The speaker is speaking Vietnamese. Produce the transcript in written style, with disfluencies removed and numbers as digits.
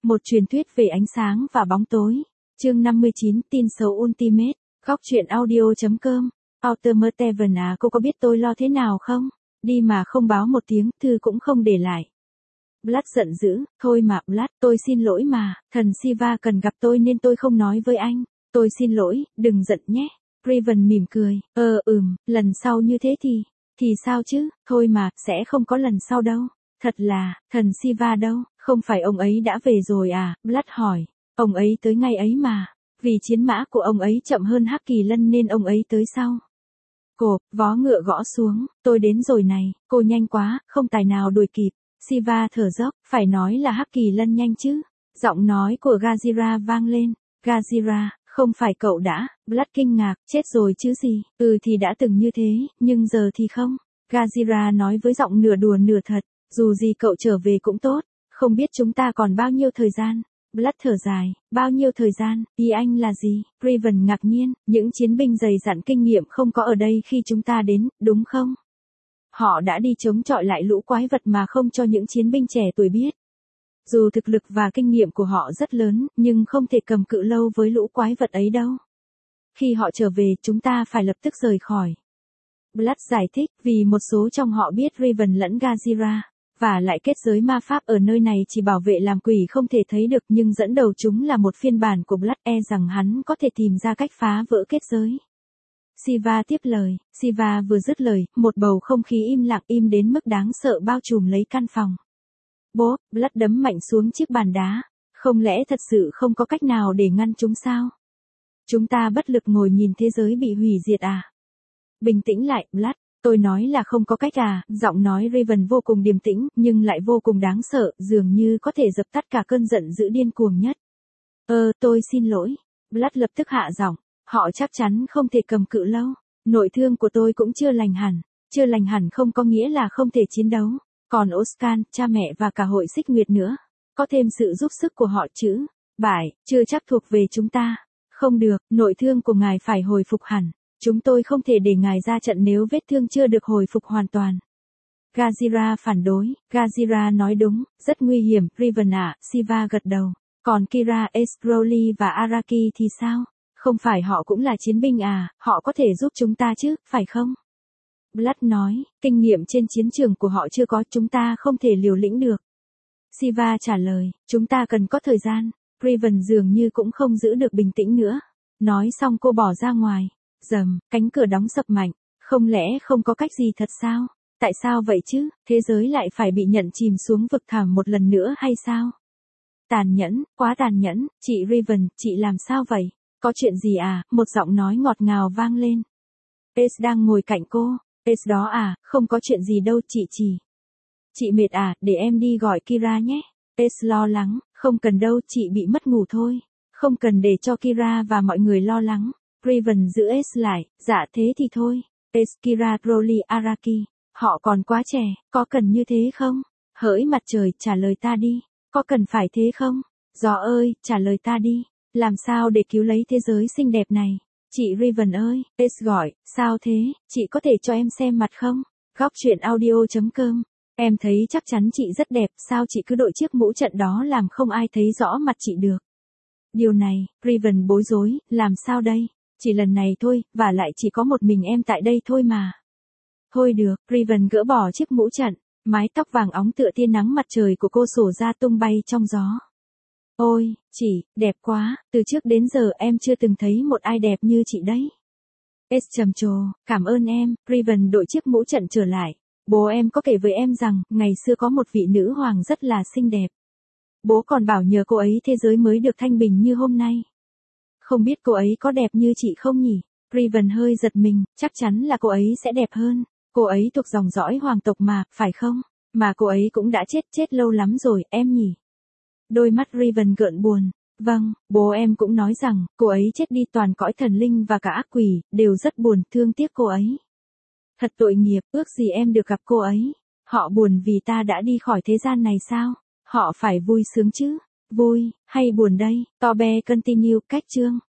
Một truyền thuyết về ánh sáng và bóng tối. Chương 59, tin xấu Ultimate. Góc truyện audio.com. Alternative à, cô có biết tôi lo thế nào không? Đi mà không báo một tiếng, thư cũng không để lại. Blood giận dữ, thôi mà Blood, tôi xin lỗi mà, thần Siva cần gặp tôi nên tôi không nói với anh. Tôi xin lỗi, đừng giận nhé. Raven mỉm cười, lần sau như thế thì sao chứ, thôi mà, sẽ không có lần sau đâu. Thật là, thần Siva đâu, không phải ông ấy đã về rồi à, Blood hỏi. Ông ấy tới ngay ấy mà, vì chiến mã của ông ấy chậm hơn Hắc Kỳ Lân nên ông ấy tới sau. Cộp, vó ngựa gõ xuống, tôi đến rồi này, cô nhanh quá, không tài nào đuổi kịp. Siva thở dốc, phải nói là Hắc Kỳ Lân nhanh chứ. Giọng nói của Gazira vang lên. Gazira, không phải cậu đã, Blood kinh ngạc, chết rồi chứ gì, thì đã từng như thế, nhưng giờ thì không. Gazira nói với giọng nửa đùa nửa thật, dù gì cậu trở về cũng tốt, không biết chúng ta còn bao nhiêu thời gian. Blood thở dài, bao nhiêu thời gian, ý anh là gì? Raven ngạc nhiên, những chiến binh dày dặn kinh nghiệm không có ở đây khi chúng ta đến, đúng không? Họ đã đi chống chọi lại lũ quái vật mà không cho những chiến binh trẻ tuổi biết. Dù thực lực và kinh nghiệm của họ rất lớn, nhưng không thể cầm cự lâu với lũ quái vật ấy đâu. Khi họ trở về, chúng ta phải lập tức rời khỏi. Blood giải thích, vì một số trong họ biết Raven lẫn Gazira. Và lại kết giới ma pháp ở nơi này chỉ bảo vệ làm quỷ không thể thấy được, nhưng dẫn đầu chúng là một phiên bản của Blood, rằng hắn có thể tìm ra cách phá vỡ kết giới. Siva tiếp lời. Siva vừa dứt lời, một bầu không khí im lặng, im đến mức đáng sợ bao trùm lấy căn phòng. Bố, Blood đấm mạnh xuống chiếc bàn đá. Không lẽ thật sự không có cách nào để ngăn chúng sao? Chúng ta bất lực ngồi nhìn thế giới bị hủy diệt à? Bình tĩnh lại, Blood. Tôi nói là không có cách à, giọng nói Raven vô cùng điềm tĩnh, nhưng lại vô cùng đáng sợ, dường như có thể dập tắt cả cơn giận dữ điên cuồng nhất. Tôi xin lỗi. Blood lập tức hạ giọng, họ chắc chắn không thể cầm cự lâu. Nội thương của tôi cũng chưa lành hẳn. Chưa lành hẳn không có nghĩa là không thể chiến đấu. Còn Oscan, cha mẹ và cả hội Xích Nguyệt nữa. Có thêm sự giúp sức của họ chứ. Bại, chưa chắc thuộc về chúng ta. Không được, nội thương của ngài phải hồi phục hẳn. Chúng tôi không thể để ngài ra trận nếu vết thương chưa được hồi phục hoàn toàn. Gazira phản đối. Gazira nói đúng, rất nguy hiểm, Raven ạ, Siva gật đầu. Còn Kira, Escrowley và Araki thì sao? Không phải họ cũng là chiến binh à, họ có thể giúp chúng ta chứ, phải không? Blood nói, kinh nghiệm trên chiến trường của họ chưa có, chúng ta không thể liều lĩnh được. Siva trả lời, chúng ta cần có thời gian. Raven dường như cũng không giữ được bình tĩnh nữa. Nói xong cô bỏ ra ngoài. Rầm, cánh cửa đóng sập mạnh. Không lẽ không có cách gì thật sao? Tại sao vậy chứ? Thế giới lại phải bị nhận chìm xuống vực thẳm một lần nữa hay sao? Tàn nhẫn, quá tàn nhẫn. Chị Raven, chị làm sao vậy? Có chuyện gì à? Một giọng nói ngọt ngào vang lên. Ace đang ngồi cạnh cô. Ace đó à, không có chuyện gì đâu chị chỉ. Chị mệt à, để em đi gọi Kira nhé. Ace lo lắng, không cần đâu, chị bị mất ngủ thôi. Không cần để cho Kira và mọi người lo lắng. Raven giữ Ace lại, dạ thế thì thôi. Ace, Kira, Crowley, Araki, họ còn quá trẻ, có cần như thế không? Hỡi mặt trời, trả lời ta đi, có cần phải thế không? Gió ơi, trả lời ta đi, làm sao để cứu lấy thế giới xinh đẹp này? Chị Raven ơi, Ace gọi, sao thế, chị có thể cho em xem mặt không? Góc truyện audio.com, em thấy chắc chắn chị rất đẹp, sao chị cứ đội chiếc mũ trận đó làm không ai thấy rõ mặt chị được? Điều này, Raven bối rối, làm sao đây? Chỉ lần này thôi, và lại chỉ có một mình em tại đây thôi mà. Thôi được, Raven gỡ bỏ chiếc mũ trận, mái tóc vàng óng tựa tia nắng mặt trời của cô xổ ra tung bay trong gió. Ôi, chị, đẹp quá, từ trước đến giờ em chưa từng thấy một ai đẹp như chị đấy. Ace trầm trồ, cảm ơn em, Raven đội chiếc mũ trận trở lại. Bố em có kể với em rằng, ngày xưa có một vị nữ hoàng rất là xinh đẹp. Bố còn bảo nhờ cô ấy thế giới mới được thanh bình như hôm nay. Không biết cô ấy có đẹp như chị không nhỉ? Raven hơi giật mình, chắc chắn là cô ấy sẽ đẹp hơn. Cô ấy thuộc dòng dõi hoàng tộc mà, phải không? Mà cô ấy cũng đã chết lâu lắm rồi, em nhỉ? Đôi mắt Raven gợn buồn. Vâng, bố em cũng nói rằng, cô ấy chết đi, toàn cõi thần linh và cả ác quỷ, đều rất buồn, thương tiếc cô ấy. Thật tội nghiệp, ước gì em được gặp cô ấy. Họ buồn vì ta đã đi khỏi thế gian này sao? Họ phải vui sướng chứ? Vui, hay buồn đây? Tobe continue, cách chương.